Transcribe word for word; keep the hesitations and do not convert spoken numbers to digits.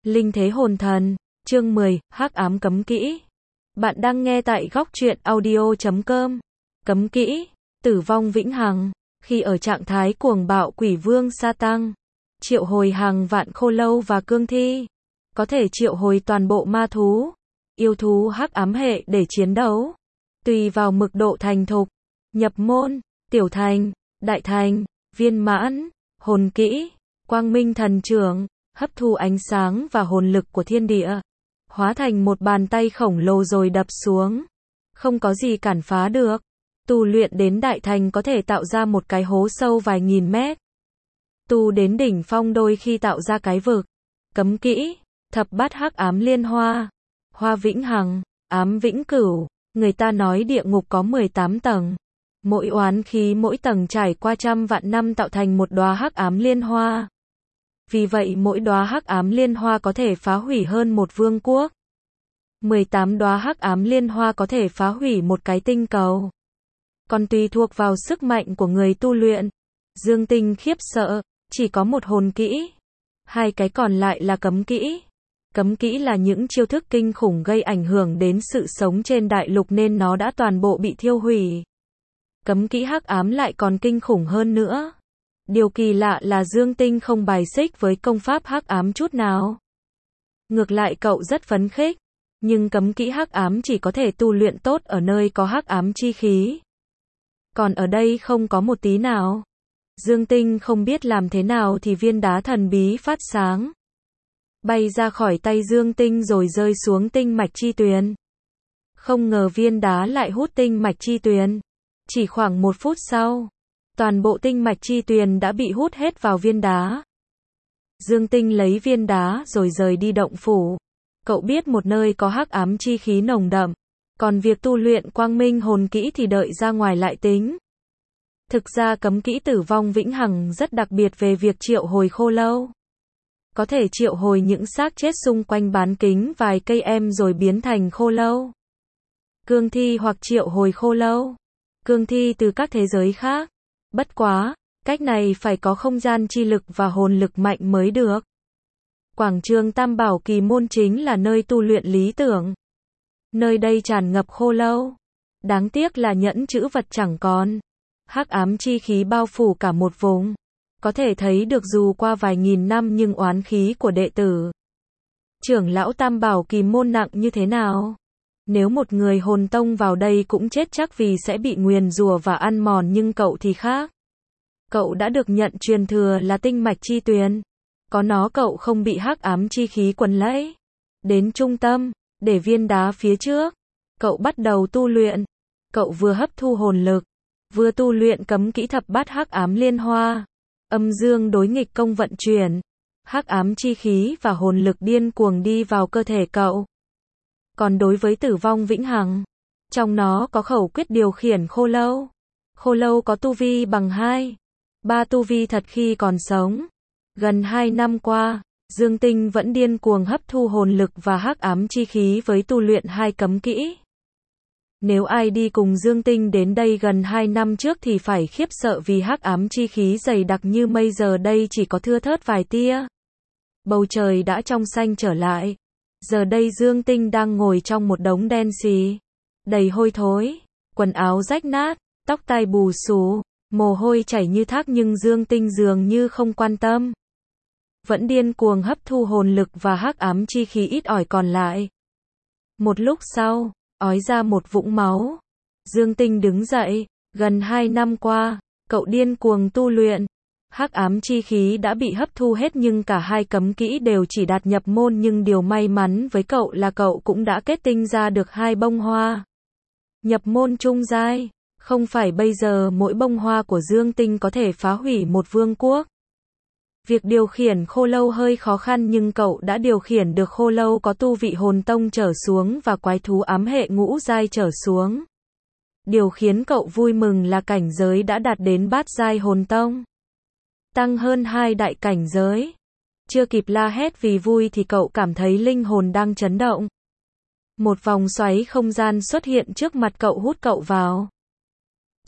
Linh thế hồn thần, chương mười, hắc ám cấm kỹ. Bạn đang nghe tại góc truyện audio chấm com. Cấm kỹ, tử vong vĩnh hằng. Khi ở trạng thái cuồng bạo, quỷ vương sa tăng triệu hồi hàng vạn khô lâu và cương thi, có thể triệu hồi toàn bộ ma thú, yêu thú hắc ám hệ để chiến đấu. Tùy vào mức độ thành thục, nhập môn, tiểu thành, đại thành, viên mãn, hồn kỹ, quang minh thần trưởng, hấp thu ánh sáng và hồn lực của thiên địa, hóa thành một bàn tay khổng lồ rồi đập xuống. Không có gì cản phá được. Tu luyện đến đại thành có thể tạo ra một cái hố sâu vài nghìn mét. Tu đến đỉnh phong đôi khi tạo ra cái vực. Cấm kỹ, thập bát hắc ám liên hoa, hoa vĩnh hằng, ám vĩnh cửu. Người ta nói địa ngục có mười tám tầng. Mỗi oán khí mỗi tầng trải qua trăm vạn năm tạo thành một đóa hắc ám liên hoa. Vì vậy mỗi đóa hắc ám liên hoa có thể phá hủy hơn một vương quốc. mười tám đóa hắc ám liên hoa có thể phá hủy một cái tinh cầu. Còn tùy thuộc vào sức mạnh của người tu luyện. Dương Tinh khiếp sợ, chỉ có một hồn kỹ. Hai cái còn lại là cấm kỹ. Cấm kỹ là những chiêu thức kinh khủng gây ảnh hưởng đến sự sống trên đại lục nên nó đã toàn bộ bị thiêu hủy. Cấm kỹ hắc ám lại còn kinh khủng hơn nữa. Điều kỳ lạ là Dương Tinh không bài xích với công pháp hắc ám chút nào. Ngược lại cậu rất phấn khích. Nhưng cấm kỹ hắc ám chỉ có thể tu luyện tốt ở nơi có hắc ám chi khí. Còn ở đây không có một tí nào. Dương Tinh không biết làm thế nào thì viên đá thần bí phát sáng. Bay ra khỏi tay Dương Tinh rồi rơi xuống tinh mạch chi tuyền. Không ngờ viên đá lại hút tinh mạch chi tuyền. Chỉ khoảng một phút sau, toàn bộ tinh mạch chi tuyền đã bị hút hết vào viên đá. Dương Tinh lấy viên đá rồi rời đi động phủ. Cậu biết một nơi có hắc ám chi khí nồng đậm. Còn việc tu luyện quang minh hồn kỹ thì đợi ra ngoài lại tính. Thực ra cấm kỹ tử vong vĩnh hằng rất đặc biệt về việc triệu hồi khô lâu. Có thể triệu hồi những xác chết xung quanh bán kính vài cây em rồi biến thành khô lâu. Cương thi hoặc triệu hồi khô lâu. Cương thi từ các thế giới khác. Bất quá, cách này phải có không gian chi lực và hồn lực mạnh mới được. Quảng trường Tam Bảo Kỳ Môn chính là nơi tu luyện lý tưởng. Nơi đây tràn ngập khô lâu. Đáng tiếc là nhẫn chữ vật chẳng còn. Hắc ám chi khí bao phủ cả một vùng. Có thể thấy được dù qua vài nghìn năm nhưng oán khí của đệ tử trưởng lão Tam Bảo Kỳ Môn nặng như thế nào. Nếu một người hồn tông vào đây cũng chết chắc vì sẽ bị nguyền rủa và ăn mòn, nhưng cậu thì khác. Cậu đã được nhận truyền thừa là tinh mạch chi tuyền. Có nó cậu không bị hắc ám chi khí quấn lấy. Đến trung tâm, để viên đá phía trước, cậu bắt đầu tu luyện. Cậu vừa hấp thu hồn lực, vừa tu luyện cấm kỹ thập bát hắc ám liên hoa. Âm dương đối nghịch công vận chuyển, hắc ám chi khí và hồn lực điên cuồng đi vào cơ thể cậu. Còn đối với tử vong vĩnh hằng, trong nó có khẩu quyết điều khiển khô lâu. Khô lâu có tu vi bằng hai, ba tu vi thật khi còn sống. Gần hai năm qua, Dương Tinh vẫn điên cuồng hấp thu hồn lực và hắc ám chi khí với tu luyện hai cấm kỹ. Nếu ai đi cùng Dương Tinh đến đây gần hai năm trước thì phải khiếp sợ vì hắc ám chi khí dày đặc như mây, giờ đây chỉ có thưa thớt vài tia. Bầu trời đã trong xanh trở lại. Giờ đây Dương Tinh đang ngồi trong một đống đen xì, đầy hôi thối, quần áo rách nát, tóc tai bù xù, mồ hôi chảy như thác, nhưng Dương Tinh dường như không quan tâm. Vẫn điên cuồng hấp thu hồn lực và hắc ám chi khí ít ỏi còn lại. Một lúc sau, ói ra một vũng máu. Dương Tinh đứng dậy. Gần hai năm qua, cậu điên cuồng tu luyện. Hắc ám chi khí đã bị hấp thu hết nhưng cả hai cấm kỹ đều chỉ đạt nhập môn, nhưng điều may mắn với cậu là cậu cũng đã kết tinh ra được hai bông hoa. Nhập môn trung giai. Không phải bây giờ mỗi bông hoa của Dương Tinh có thể phá hủy một vương quốc. Việc điều khiển khô lâu hơi khó khăn nhưng cậu đã điều khiển được khô lâu có tu vị hồn tông trở xuống và quái thú ám hệ ngũ giai trở xuống. Điều khiến cậu vui mừng là cảnh giới đã đạt đến bát giai hồn tông. Tăng hơn hai đại cảnh giới. Chưa kịp la hét vì vui thì cậu cảm thấy linh hồn đang chấn động. Một vòng xoáy không gian xuất hiện trước mặt cậu hút cậu vào.